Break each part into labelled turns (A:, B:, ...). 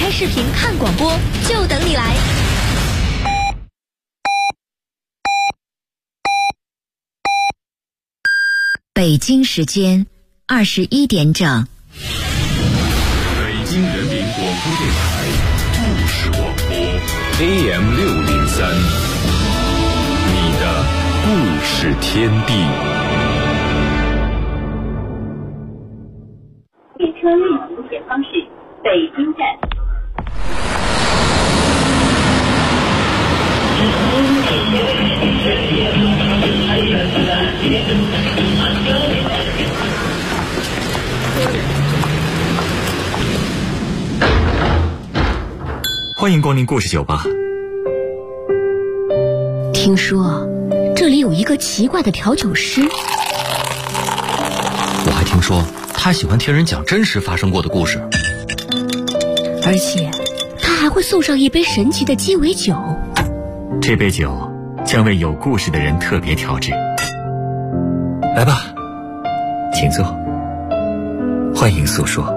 A: 开视频看广播，就等你来。
B: 北京时间21点整。
C: 北京人民广播电台故事广播 AM603，你的故事天地。
D: 列车运行前方是北京站。
E: 欢迎光临故事酒吧。
B: 听说这里有一个奇怪的调酒师，
F: 我还听说他喜欢听人讲真实发生过的故事，
B: 而且他还会送上一杯神奇的鸡尾酒。
E: 这杯酒将为有故事的人特别调制。来吧，请坐，欢迎诉说，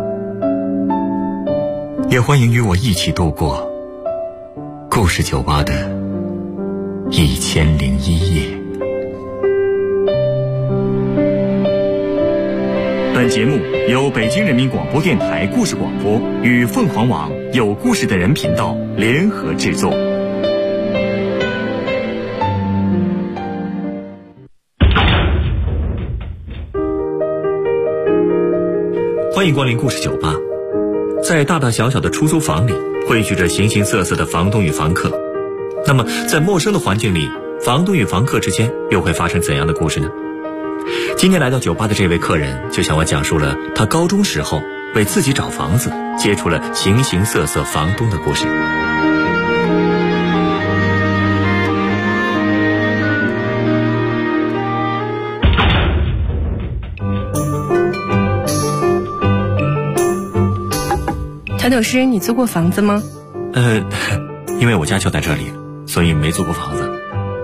E: 也欢迎与我一起度过故事酒吧的1001夜。本节目由北京人民广播电台故事广播与凤凰网有故事的人频道联合制作。欢迎光临故事酒吧。在大大小小的出租房里汇聚着形形色色的房东与房客，那么在陌生的环境里，房东与房客之间又会发生怎样的故事呢？今天来到酒吧的这位客人就向我讲述了他高中时候为自己找房子接触了形形色色房东的故事。
G: 调酒师，你租过房子吗？
E: 因为我家就在这里，所以没租过房子。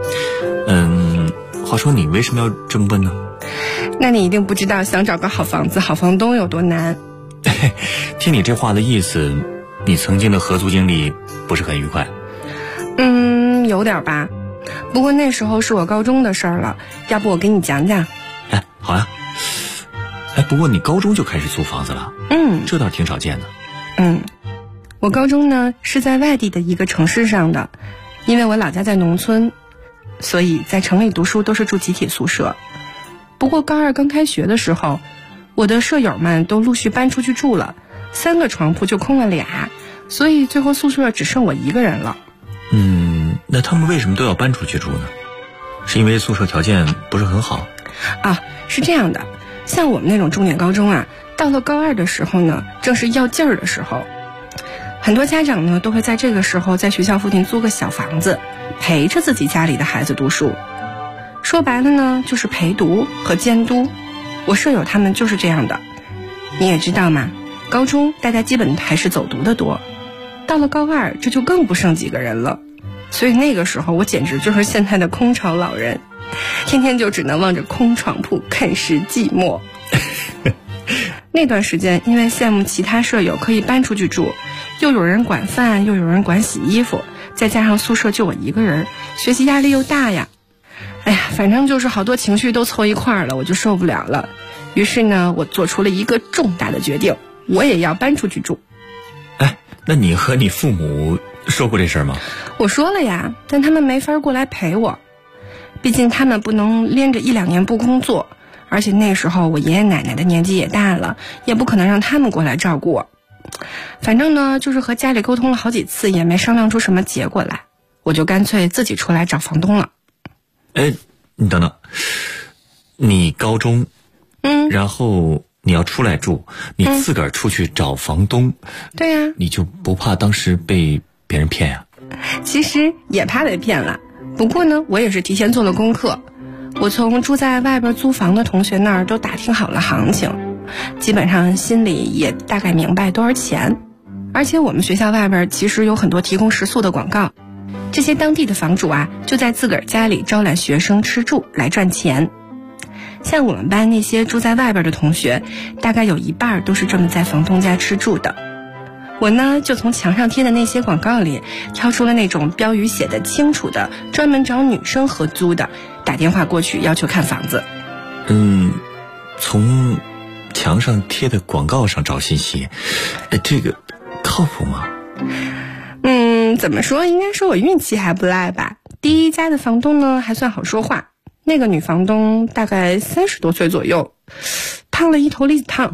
E: 话说你为什么要这么问呢？
G: 那你一定不知道想找个好房子、好房东有多难。
E: 听你这话的意思，你曾经的合租经历不是很愉快？
G: 有点吧。不过那时候是我高中的事儿了，要不我给你讲讲？
E: 好呀。不过你高中就开始租房子了？这倒是挺少见的。
G: 我高中呢是在外地的一个城市上的，因为我老家在农村，所以在城里读书都是住集体宿舍。不过高二刚开学的时候，我的舍友们都陆续搬出去住了，3个床铺就空了2，所以最后宿舍只剩我一个人了。
E: 那他们为什么都要搬出去住呢？是因为宿舍条件不是很好？
G: 是这样的，像我们那种重点高中啊，到了高2的时候呢，正是要劲儿的时候，很多家长呢都会在这个时候在学校附近租个小房子，陪着自己家里的孩子读书。说白了呢，就是陪读和监督。我舍友他们就是这样的。你也知道嘛，高中大家基本还是走读的多，到了高2这就更不剩几个人了。所以那个时候我简直就是现在的空巢老人，天天就只能望着空床铺啃食寂寞。那段时间因为羡慕其他舍友可以搬出去住，又有人管饭，又有人管洗衣服，再加上宿舍就我一个人，学习压力又大呀。反正就是好多情绪都凑一块儿了，我就受不了了。于是呢，我做出了一个重大的决定，我也要搬出去住。
E: 那你和你父母说过这事儿吗？
G: 我说了呀，但他们没法过来陪我，毕竟他们不能连着1-2年不工作，而且那时候我爷爷奶奶的年纪也大了，也不可能让他们过来照顾我。反正呢，就是和家里沟通了好几次，也没商量出什么结果来，我就干脆自己出来找房东了。
E: 你等等，你高中，然后你要出来住，你自个儿出去找房东，
G: 对呀，
E: 你就不怕当时被别人骗呀？
G: 其实也怕被骗了，不过呢，我也是提前做了功课，我从住在外边租房的同学那儿都打听好了行情，基本上心里也大概明白多少钱。而且我们学校外边其实有很多提供食宿的广告，这些当地的房主啊，就在自个儿家里招揽学生吃住来赚钱。像我们班那些住在外边的同学，大概有一半都是这么在房东家吃住的。 我呢就从墙上贴的那些广告里挑出了那种标语写得清楚的，专门找女生合租的，打电话过去要求看房子。
E: 从墙上贴的广告上找信息，这个靠谱吗？
G: 怎么说，应该说我运气还不赖吧。第一家的房东呢还算好说话，那个女房东大概30多岁左右，烫了一头栗子烫。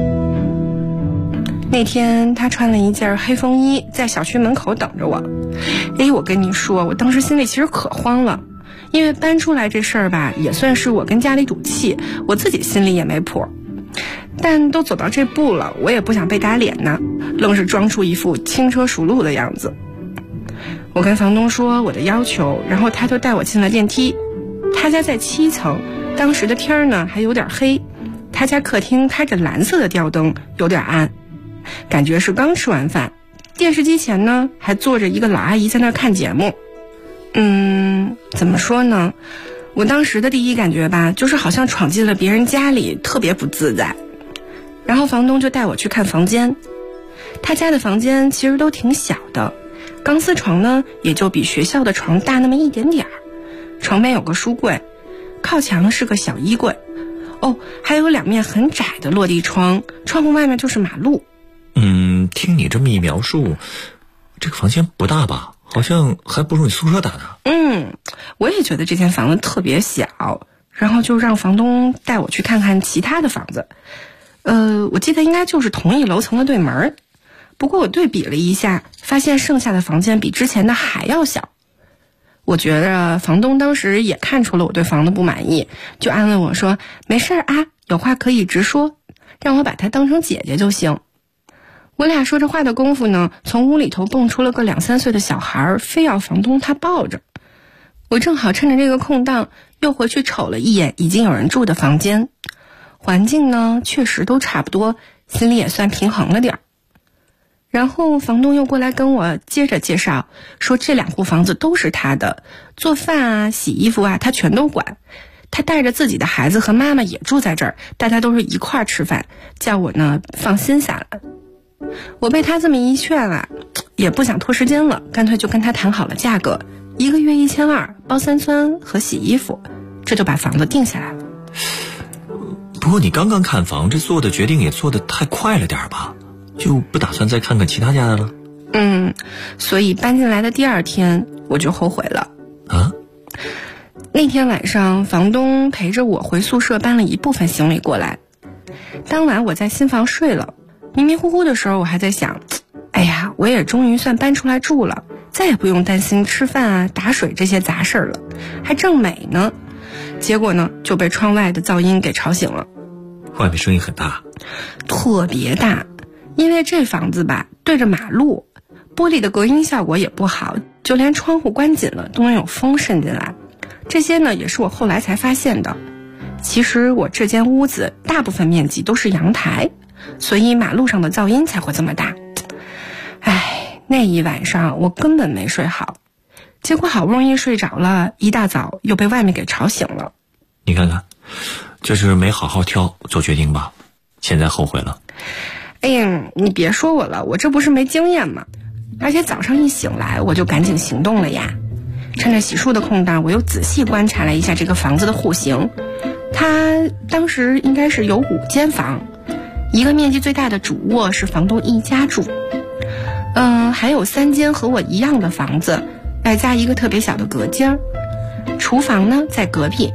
G: 那天她穿了一件黑风衣，在小区门口等着我。我跟你说，我当时心里其实可慌了，因为搬出来这事儿吧，也算是我跟家里赌气，我自己心里也没谱。但都走到这步了，我也不想被打脸呢，愣是装出一副轻车熟路的样子。我跟房东说我的要求，然后他就带我进了电梯。他家在7层，当时的天呢还有点黑，他家客厅开着蓝色的吊灯，有点暗，感觉是刚吃完饭。电视机前呢还坐着一个老阿姨在那看节目。怎么说呢，我当时的第一感觉吧，就是好像闯进了别人家里，特别不自在。然后房东就带我去看房间，他家的房间其实都挺小的，钢丝床呢也就比学校的床大那么一点点儿，床边有个书柜，靠墙是个小衣柜，还有2面很窄的落地窗，窗户外面就是马路。
E: 听你这么一描述，这个房间不大吧？好像还不如你宿舍大呢。
G: 我也觉得这间房子特别小，然后就让房东带我去看看其他的房子。我记得应该就是同一楼层的对门，不过我对比了一下，发现剩下的房间比之前的还要小。我觉得房东当时也看出了我对房子不满意，就安慰我说没事啊，有话可以直说，让我把她当成姐姐就行。我俩说着话的功夫呢，从屋里头蹦出了个2、3岁的小孩，非要房东他抱着。我正好趁着这个空档又回去瞅了一眼已经有人住的房间，环境呢确实都差不多，心里也算平衡了点儿。然后房东又过来跟我接着介绍，说这2户房子都是他的，做饭啊洗衣服啊他全都管，他带着自己的孩子和妈妈也住在这儿，大家都是一块儿吃饭，叫我呢放心下来。我被他这么一劝啊，也不想拖时间了，干脆就跟他谈好了价格，1个月1200，包3餐和洗衣服，这就把房子定下来了。
E: 不过你刚刚看房，这做的决定也做得太快了点吧？就不打算再看看其他家的了？
G: 所以搬进来的第2天我就后悔了。那天晚上房东陪着我回宿舍搬了一部分行李过来，当晚我在新房睡了，迷迷糊糊的时候我还在想，我也终于算搬出来住了，再也不用担心吃饭啊打水这些杂事了，还正美呢。结果呢就被窗外的噪音给吵醒了。
E: 外面声音很大？
G: 特别大，因为这房子吧对着马路，玻璃的隔音效果也不好，就连窗户关紧了都能有风渗进来。这些呢也是我后来才发现的。其实我这间屋子大部分面积都是阳台，所以马路上的噪音才会这么大。那一晚上我根本没睡好，结果好不容易睡着了，一大早又被外面给吵醒了。
E: 你看看，就是没好好挑做决定吧，现在后悔了。
G: 你别说我了，我这不是没经验吗？而且早上一醒来我就赶紧行动了呀。趁着洗漱的空档，我又仔细观察了一下这个房子的户型。它当时应该是有5间房，一个面积最大的主卧是房东一家住，还有3间和我一样的房子，外加一个特别小的隔间，厨房呢在隔壁。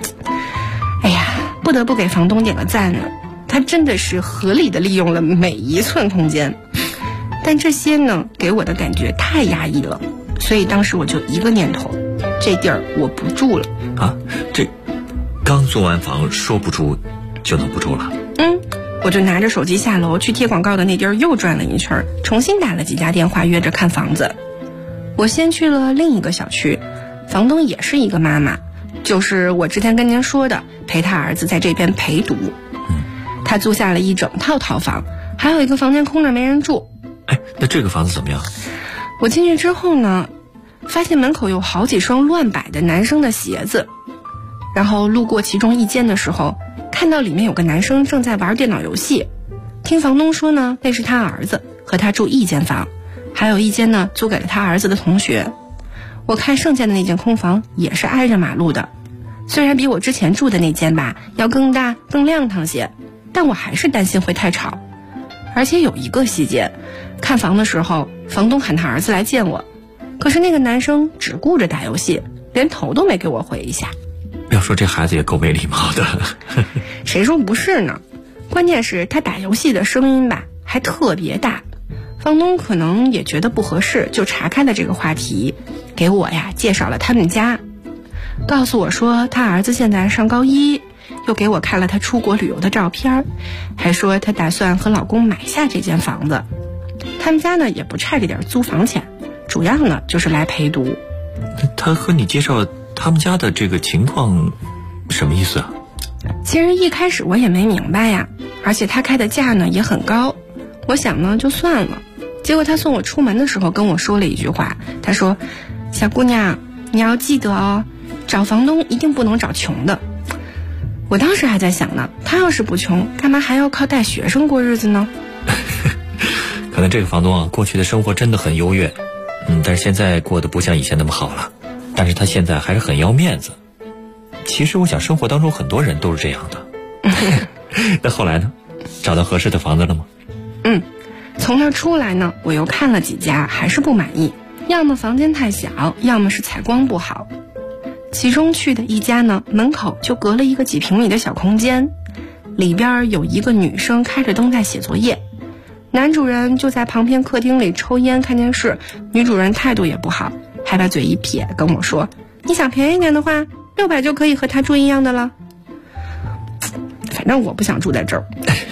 G: 不得不给房东点个赞呢，他真的是合理的利用了每一寸空间。但这些呢给我的感觉太压抑了，所以当时我就一个念头，这地儿我不住了。
E: 这刚租完房说不住就能不住了？
G: 我就拿着手机下楼去贴广告的那地儿又转了一圈，重新打了几家电话约着看房子。我先去了另一个小区，房东也是一个妈妈，就是我之前跟您说的陪他儿子在这边陪读。他租下了一整套套房，还有一个房间空着没人住。
E: 那这个房子怎么样？
G: 我进去之后呢，发现门口有好几双乱摆的男生的鞋子，然后路过其中一间的时候，看到里面有个男生正在玩电脑游戏。听房东说呢，那是他儿子， 和他住一间房，还有一间呢租给了他儿子的同学。我看剩下的那间空房也是挨着马路的，虽然比我之前住的那间吧要更大更亮堂些，但我还是担心会太吵。而且有一个细节，看房的时候房东喊他儿子来见我，可是那个男生只顾着打游戏，连头都没给我回一下。
E: 要说这孩子也够没礼貌的。
G: 谁说不是呢？关键是他打游戏的声音吧还特别大，房东可能也觉得不合适，就岔开了这个话题，给我呀介绍了他们家，告诉我说他儿子现在上高一，又给我看了他出国旅游的照片，还说他打算和老公买下这间房子。他们家呢也不差这点租房钱，主要呢就是来陪读。
E: 他和你介绍他们家的这个情况什么意思啊？
G: 其实一开始我也没明白呀，而且他开的价呢也很高，我想呢就算了。结果他送我出门的时候跟我说了一句话，他说：小姑娘，你要记得哦，找房东一定不能找穷的。我当时还在想呢，他要是不穷，干嘛还要靠带学生过日子呢？
E: 可能这个房东啊，过去的生活真的很优越，但是现在过得不像以前那么好了。但是他现在还是很要面子。其实我想生活当中很多人都是这样的。那后来呢？找到合适的房子了吗？
G: 从那出来呢，我又看了几家，还是不满意，要么房间太小，要么是采光不好。其中去的一家呢，门口就隔了一个几平米的小空间，里边有一个女生开着灯在写作业，男主人就在旁边客厅里抽烟看电视，女主人态度也不好，还把嘴一撇跟我说：你想便宜点的话，600就可以和他住一样的了。反正我不想住在这儿。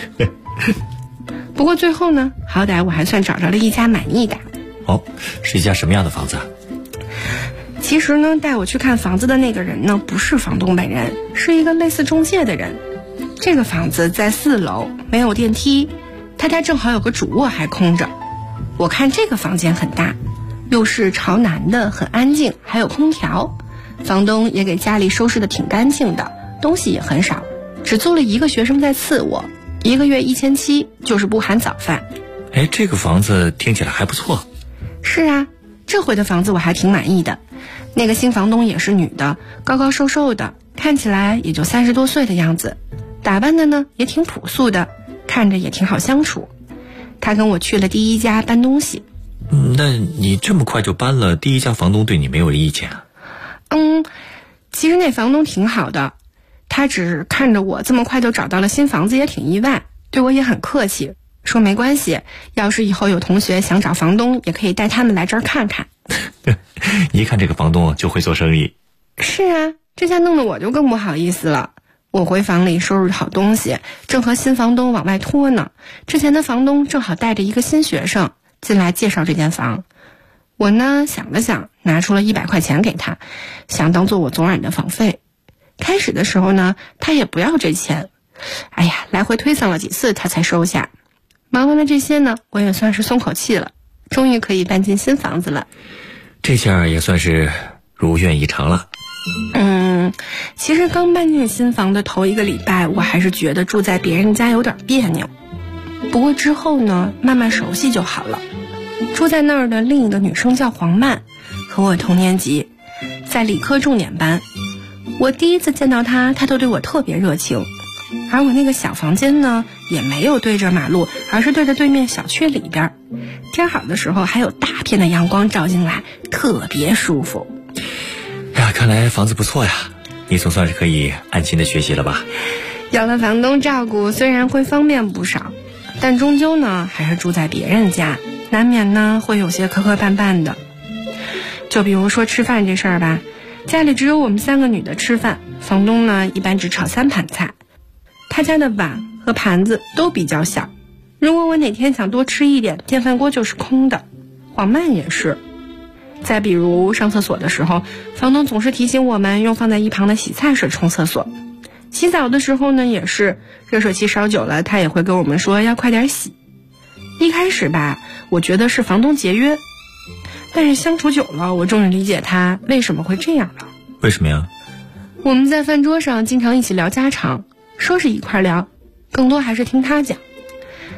G: 不过最后呢，好歹我还算找着了一家满意的。
E: 哦，是一家什么样的房子啊？
G: 其实呢，带我去看房子的那个人呢，不是房东本人，是一个类似中介的人。这个房子在4楼，没有电梯，他家正好有个主卧还空着。我看这个房间很大，又是朝南的，很安静，还有空调。房东也给家里收拾得挺干净的，东西也很少，只租了一个学生在次卧，1个月1700，就是不含早饭。
E: 这个房子听起来还不错。
G: 是啊，这回的房子我还挺满意的。那个新房东也是女的，高高瘦瘦的，看起来也就30多岁的样子，打扮的呢也挺朴素的，看着也挺好相处。她跟我去了第一家搬东西。
E: 那你这么快就搬了，第一家房东对你没有意见啊？
G: 其实那房东挺好的，他只看着我这么快就找到了新房子也挺意外，对我也很客气，说没关系，要是以后有同学想找房东，也可以带他们来这儿看看。
E: 一看这个房东就会做生意。
G: 是啊，这下弄得我就更不好意思了。我回房里收拾好东西，正和新房东往外拖呢，之前的房东正好带着一个新学生进来介绍这间房。我呢想了想，拿出了100块钱给他，想当做我总晚的房费。开始的时候呢，他也不要这钱，来回推搡了几次他才收下。忙完了这些呢，我也算是松口气了，终于可以搬进新房子了。
E: 这下也算是如愿以偿了。
G: 其实刚搬进新房的头1个礼拜，我还是觉得住在别人家有点别扭。不过之后呢，慢慢熟悉就好了。住在那儿的另一个女生叫黄曼，和我同年级，在理科重点班。我第一次见到她，她都对我特别热情。而我那个小房间呢，也没有对着马路，而是对着对面小区里边。天好的时候还有大片的阳光照进来，特别舒服。
E: 看来房子不错呀，你总算是可以安心的学习了吧？
G: 有了房东照顾，虽然会方便不少，但终究呢还是住在别人家，难免呢会有些磕磕绊绊的。就比如说吃饭这事儿吧，家里只有我们3个女的吃饭，房东呢一般只炒3盘菜，他家的碗和盘子都比较小，如果我哪天想多吃一点，电饭锅就是空的。黄曼也是。再比如上厕所的时候，房东总是提醒我们用放在一旁的洗菜水冲厕所。洗澡的时候呢，也是热水器烧久了，他也会跟我们说要快点洗。一开始吧，我觉得是房东节约，但是相处久了，我终于理解他为什么会这样了。
E: 为什么呀？
G: 我们在饭桌上经常一起聊家常，说是一块聊，更多还是听他讲。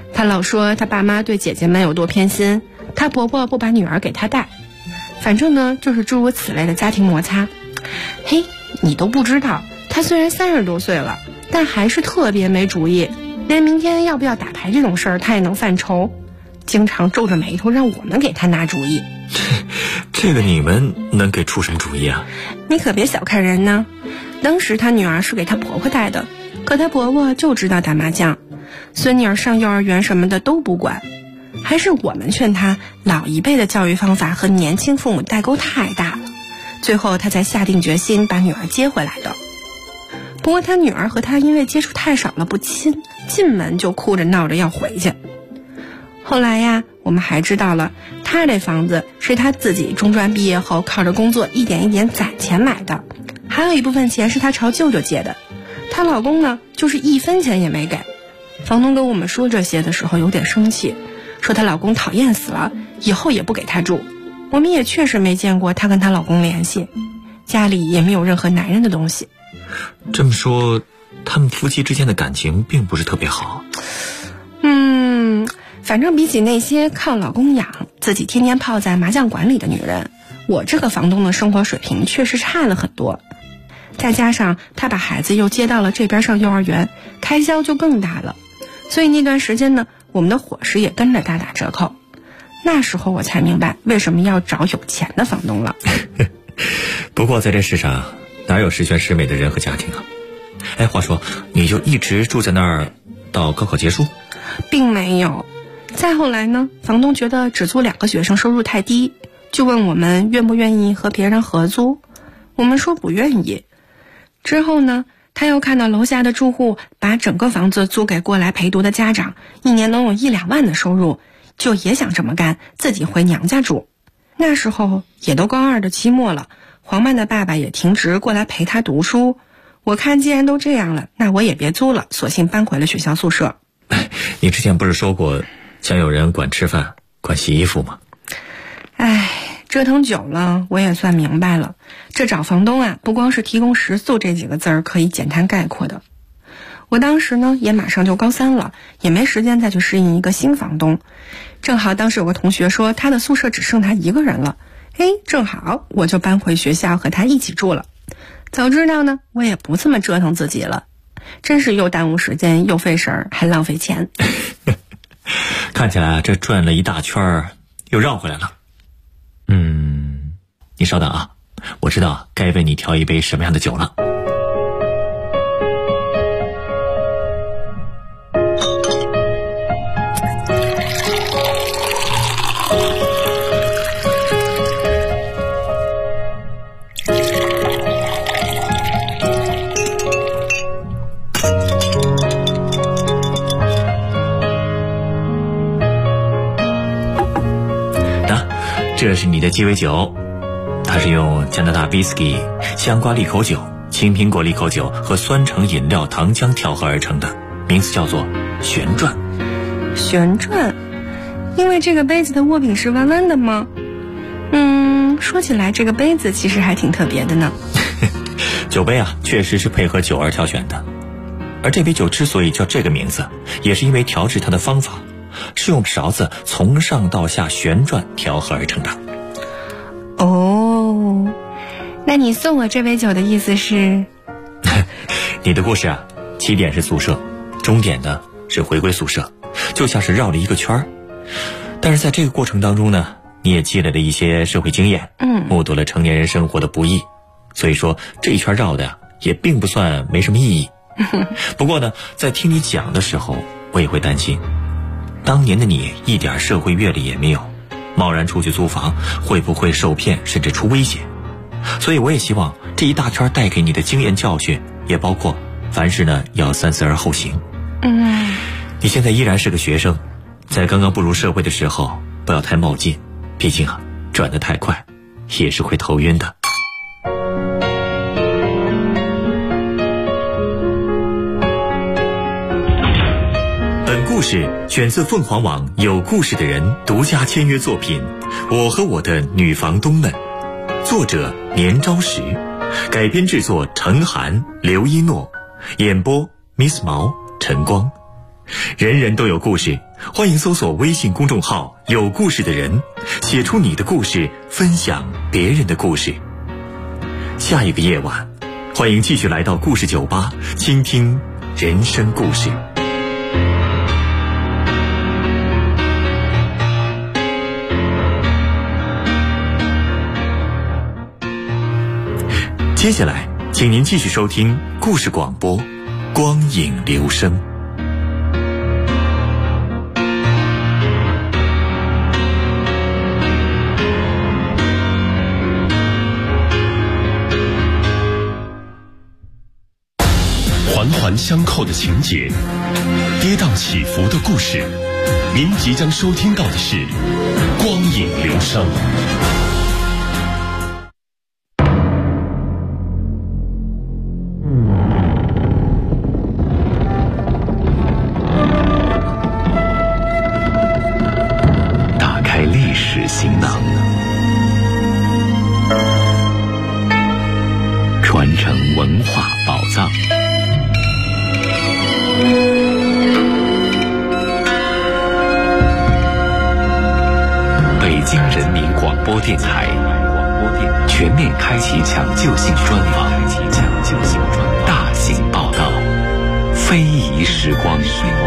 G: 她老说她爸妈对姐姐们有多偏心，她婆婆不把女儿给她带，反正呢就是诸如此类的家庭摩擦。嘿，你都不知道，她虽然30多岁了，但还是特别没主意，连明天要不要打牌这种事儿她也能犯愁，经常皱着眉头让我们给她拿主意。
E: 这个你们能给出什么主意啊？
G: 你可别小看人呢，当时她女儿是给她婆婆带的，可她婆婆就知道打麻将，孙女儿上幼儿园什么的都不管，还是我们劝她老一辈的教育方法和年轻父母代沟太大了，最后她才下定决心把女儿接回来的。不过她女儿和她因为接触太少了不亲，进门就哭着闹着要回去。后来呀，我们还知道了，她这房子是她自己中专毕业后靠着工作一点一点攒钱买的，还有一部分钱是她朝舅舅借的，她老公呢就是1分钱也没给。房东跟我们说这些的时候有点生气，说她老公讨厌死了，以后也不给她住。我们也确实没见过她跟她老公联系，家里也没有任何男人的东西。
E: 这么说，他们夫妻之间的感情并不是特别好。
G: 反正比起那些靠老公养，自己天天泡在麻将馆里的女人，我这个房东的生活水平确实差了很多。再加上她把孩子又接到了这边上幼儿园，开销就更大了，所以那段时间呢，我们的伙食也跟着大打折扣。那时候我才明白为什么要找有钱的房东了。
E: 不过在这世上哪有十全十美的人和家庭啊？哎，话说你就一直住在那儿到高考结束？
G: 并没有。再后来呢，房东觉得只租2个学生收入太低，就问我们愿不愿意和别人合租。我们说不愿意。之后呢，他又看到楼下的住户把整个房子租给过来陪读的家长，一年能有1-2万的收入，就也想这么干，自己回娘家住。那时候也都高2的期末了，黄曼的爸爸也停职过来陪他读书。我看既然都这样了，那我也别租了，索性搬回了学校宿舍。
E: 你之前不是说过想有人管吃饭管洗衣服吗？
G: 折腾久了我也算明白了，这找房东啊，不光是提供食宿这几个字儿可以简单概括的。我当时呢也马上就高3了，也没时间再去适应一个新房东。正好当时有个同学说他的宿舍只剩他一个人了，正好我就搬回学校和他一起住了。早知道呢，我也不这么折腾自己了，真是又耽误时间又费神还浪费钱。
E: 看起来这转了一大圈又绕回来了。你稍等啊，我知道该为你调一杯什么样的酒了。这是你的鸡尾酒，它是用加拿大 whisky、香瓜利口酒、青苹果利口酒和酸橙饮料糖浆调和而成的，名字叫做旋转。
G: 旋转？因为这个杯子的握柄是弯弯的吗？说起来这个杯子其实还挺特别的呢。
E: 酒杯啊，确实是配合酒而挑选的，而这杯酒之所以叫这个名字，也是因为调制它的方法是用勺子从上到下旋转调和而成的。
G: 哦，那你送我这杯酒的意思是？
E: 你的故事啊，起点是宿舍，终点呢是回归宿舍，就像是绕了一个圈儿。但是在这个过程当中呢，你也积累了一些社会经验，目睹了成年人生活的不易，所以说这一圈绕的呀，也并不算没什么意义。不过呢，在听你讲的时候，我也会担心，当年的你一点社会阅历也没有，贸然出去租房会不会受骗甚至出危险。所以我也希望这一大圈带给你的经验教训，也包括凡事呢要三思而后行。你现在依然是个学生，在刚刚步入社会的时候不要太冒进，毕竟啊转得太快也是会头晕的。本故事选自凤凰网有故事的人独家签约作品《我和我的女房东们》，作者年朝时，改编制作程涵、刘一诺，演播 Miss 毛、陈光。人人都有故事， 欢迎搜索微信公众号“有故事的人”，写出你的故事，分享别人的故事。下一个夜晚，欢迎继续来到故事酒吧，倾听人生故事。接下来，请您继续收听故事广播《光影留声》。
C: 环环相扣的情节，跌宕起伏的故事，您即将收听到的是《光影留声》。打开历史行囊，传承文化宝藏。北京人民广播电台全面开启抢救性专访，大型报道，非遗时光。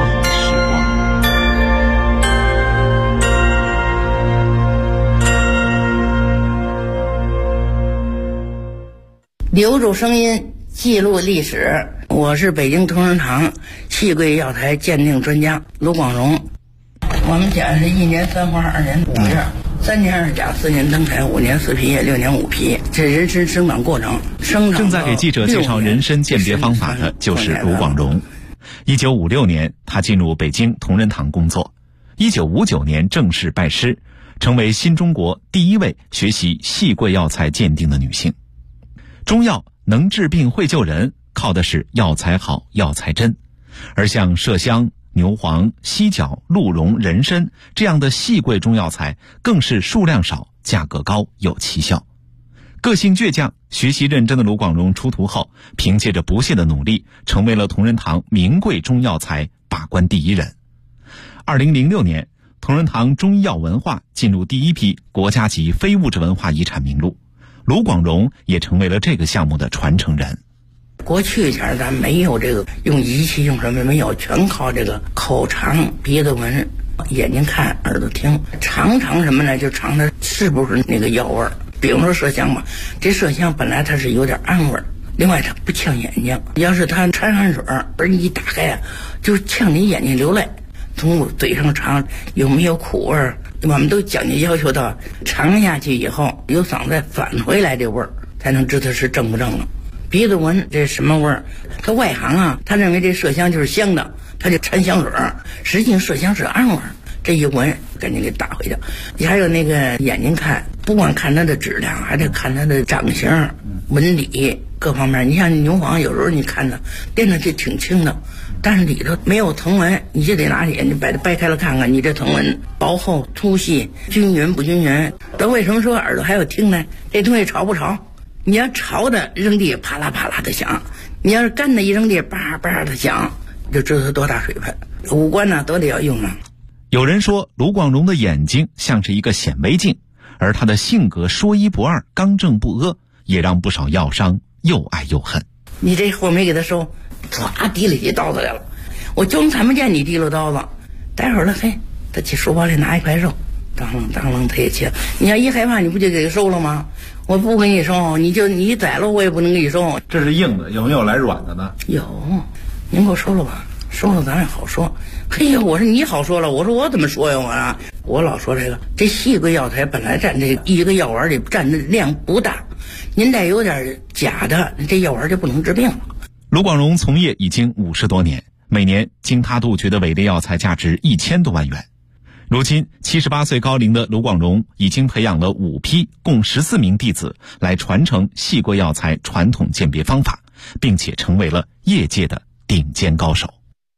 H: 留住声音，记录历史。我是北京同仁堂戏柜药材鉴定专家卢广荣。我们讲是1年3花2年5月，3年2甲4年登台5年4皮叶6年5皮，这人参生长过程。
I: 正在给记者介绍人参鉴别方法的就是卢广荣。1956年，他进入北京同仁堂工作。1959年正式拜师，成为新中国第一位学习戏柜药材鉴定的女性。中药能治病会救人，靠的是药材好、药材真。而像麝香、牛黄、犀角、鹿茸、人参这样的细贵中药材，更是数量少、价格高、有奇效。个性倔强、学习认真的卢广荣出徒后，凭借着不懈的努力，成为了同仁堂名贵中药材把关第一人。2006年，同仁堂中医药文化进入第一批国家级非物质文化遗产名录，卢广荣也成为了这个项目的传承人。
H: 过去前咱没有这个用仪器用什么没有，全靠这个口尝、鼻子闻、眼睛看、耳朵听，尝什么呢？就尝它是不是那个药味儿。比如说麝香吧，这麝香本来它是有点氨味儿，另外它不呛眼睛，要是它掺汗水而你一打开啊，就呛你眼睛流泪。从嘴上尝有没有苦味儿，我们都讲究要求到尝下去以后由嗓子返回来这味儿，才能知道是正不正了。鼻子闻这什么味儿？他外行啊，他认为这麝香就是香的，他就掺香水儿，实际上麝香是氨味儿。这一闻赶紧给打回去。你还有那个眼睛看，不光看它的质量，还得看它的长形、纹理各方面。你像牛黄，有时候你看它掂着就挺轻的，但是里头没有藤纹，你就得拿眼睛把它掰开了看看，你这藤纹薄厚、粗细、均匀不均匀。都为什么说耳朵还有听呢？这东西潮不潮？你要潮的扔地啪啦啪啦的响，你要是干的一扔地叭叭的响，就知道它多大水分。五官呢都得要用啊。
I: 有人说卢广荣的眼睛像是一个显微镜，而他的性格说一不二、刚正不阿，也让不少药商又爱又恨。
H: 你这货没给他收，唰提了起刀子来了，我就看不见你提了刀子。待会儿了，嘿，他去书包里拿一块肉，当啷他也切。你要一害怕，你不就给他收了吗？我不给你收，你宰了我也不能给你收。
J: 这是硬的，有没有来软的呢？
H: 有，您给我收了吧，收了咱也好说。嘿呀，我说你好说了，我说我怎么说呀？我老说这细贵药材本来占这一个药丸里占的量不大，您再有点假的，这药丸就不能治病了。
I: 卢广荣从业已经50多年，每年经他杜绝的伪劣药材价值1000多万元。如今78岁高龄的卢广荣已经培养了5批共14名弟子来传承细贵药材传统鉴别方法，并且成为了业界的顶尖高手。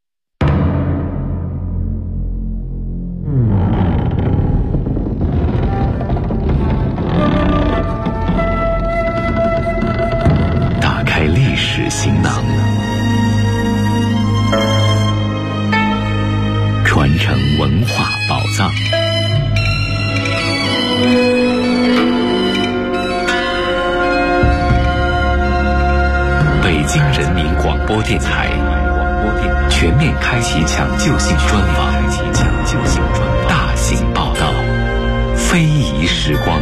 C: 打开历史行囊，传承文京人民广播电台全面开启抢救性专访，大型报道，非遗时光。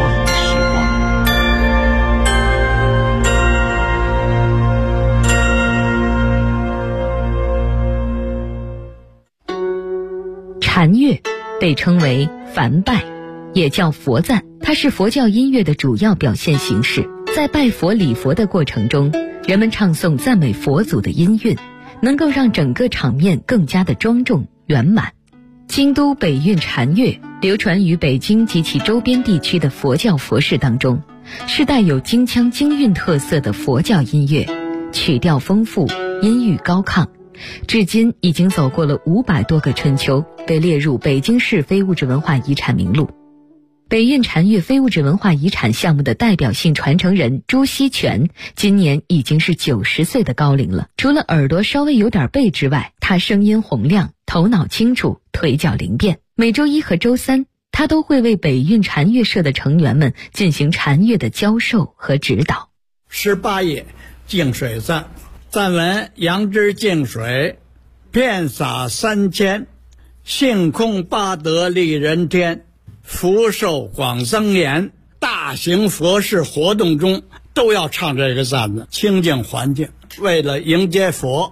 B: 禅乐被称为梵拜，也叫佛赞，它是佛教音乐的主要表现形式。在拜佛礼佛的过程中，人们唱诵赞美佛祖的音韵，能够让整个场面更加的庄重圆满。京都北韵禅乐流传于北京及其周边地区的佛教佛事当中，是带有京腔京韵特色的佛教音乐，曲调丰富，音域高亢，至今已经走过了500多个春秋，被列入北京市非物质文化遗产名录。北韵禅乐非物质文化遗产项目的代表性传承人朱锡全今年已经是90岁的高龄了。除了耳朵稍微有点背之外，他声音洪亮，头脑清楚，腿脚灵便。每周1和周3，他都会为北韵禅乐社的成员们进行禅乐的教授和指导。
K: 18页净水赞，赞文：杨枝净水，遍洒3000，性空八德利人天，福寿广增延。大型佛事活动中都要唱这个赞子，清净环境，为了迎接佛。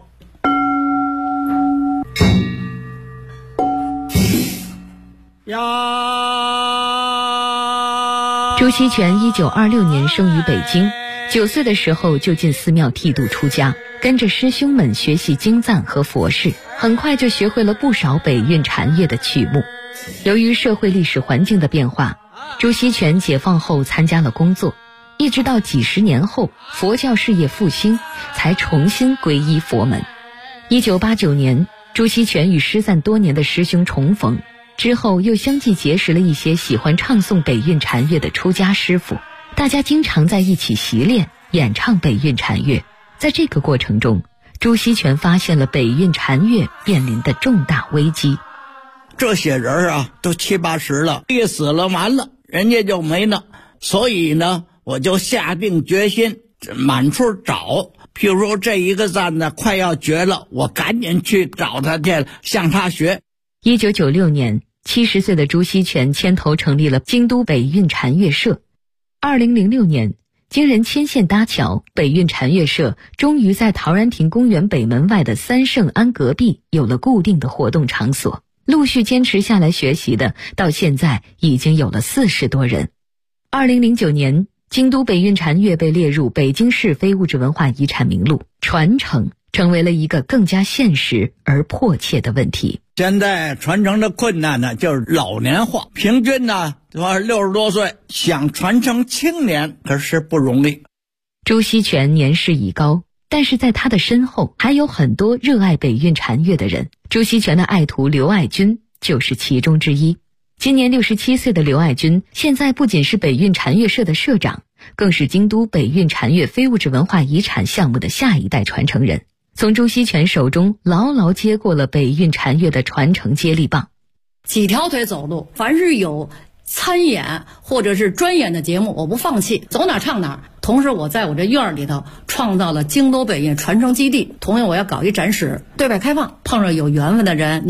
B: 朱锡全1926年生于北京，9岁的时候就进寺庙剃度出家，跟着师兄们学习经赞和佛事，很快就学会了不少北韵禅乐的曲目。由于社会历史环境的变化，朱锡全解放后参加了工作，一直到几十年后佛教事业复兴，才重新皈依佛门。1989年，朱锡全与失散多年的师兄重逢，之后又相继结识了一些喜欢唱诵北韵禅乐的出家师傅，大家经常在一起习练演唱北韵禅乐。在这个过程中，朱锡全发现了北韵禅乐面临的重大危机。
K: 这些人啊，都70、80了，一死了完了，人家就没了。所以呢，我就下定决心满处找。譬如说这一个赞呢快要绝了，我赶紧去找他去，向他学。
B: 1996年，70岁的朱锡全牵头成立了京都北韵禅乐社。2006年，经人牵线搭桥，北韵禅乐社终于在陶然亭公园北门外的三圣庵隔壁有了固定的活动场所。陆续坚持下来学习的，到现在已经有了40多人。2009年，京都北韵禅乐被列入北京市非物质文化遗产名录，传承成为了一个更加现实而迫切的问题。
K: 现在传承的困难呢，就是老年化，平均呢60多岁，想传承青年可是不容易。
B: 朱锡全年事已高，但是在他的身后还有很多热爱北韵禅乐的人。朱锡全的爱徒刘爱军就是其中之一。今年67岁的刘爱军，现在不仅是北韵禅乐社的社长，更是京都北韵禅乐非物质文化遗产项目的下一代传承人，从朱锡全手中牢牢接过了北韵禅乐的传承接力棒。
L: 几条腿走路，凡是有参演或者是专演的节目，我不放弃，走哪唱哪。同时我在我这院里头创造了京都北韵传承基地，同样我要搞一展示，对外开放，碰上有缘分的人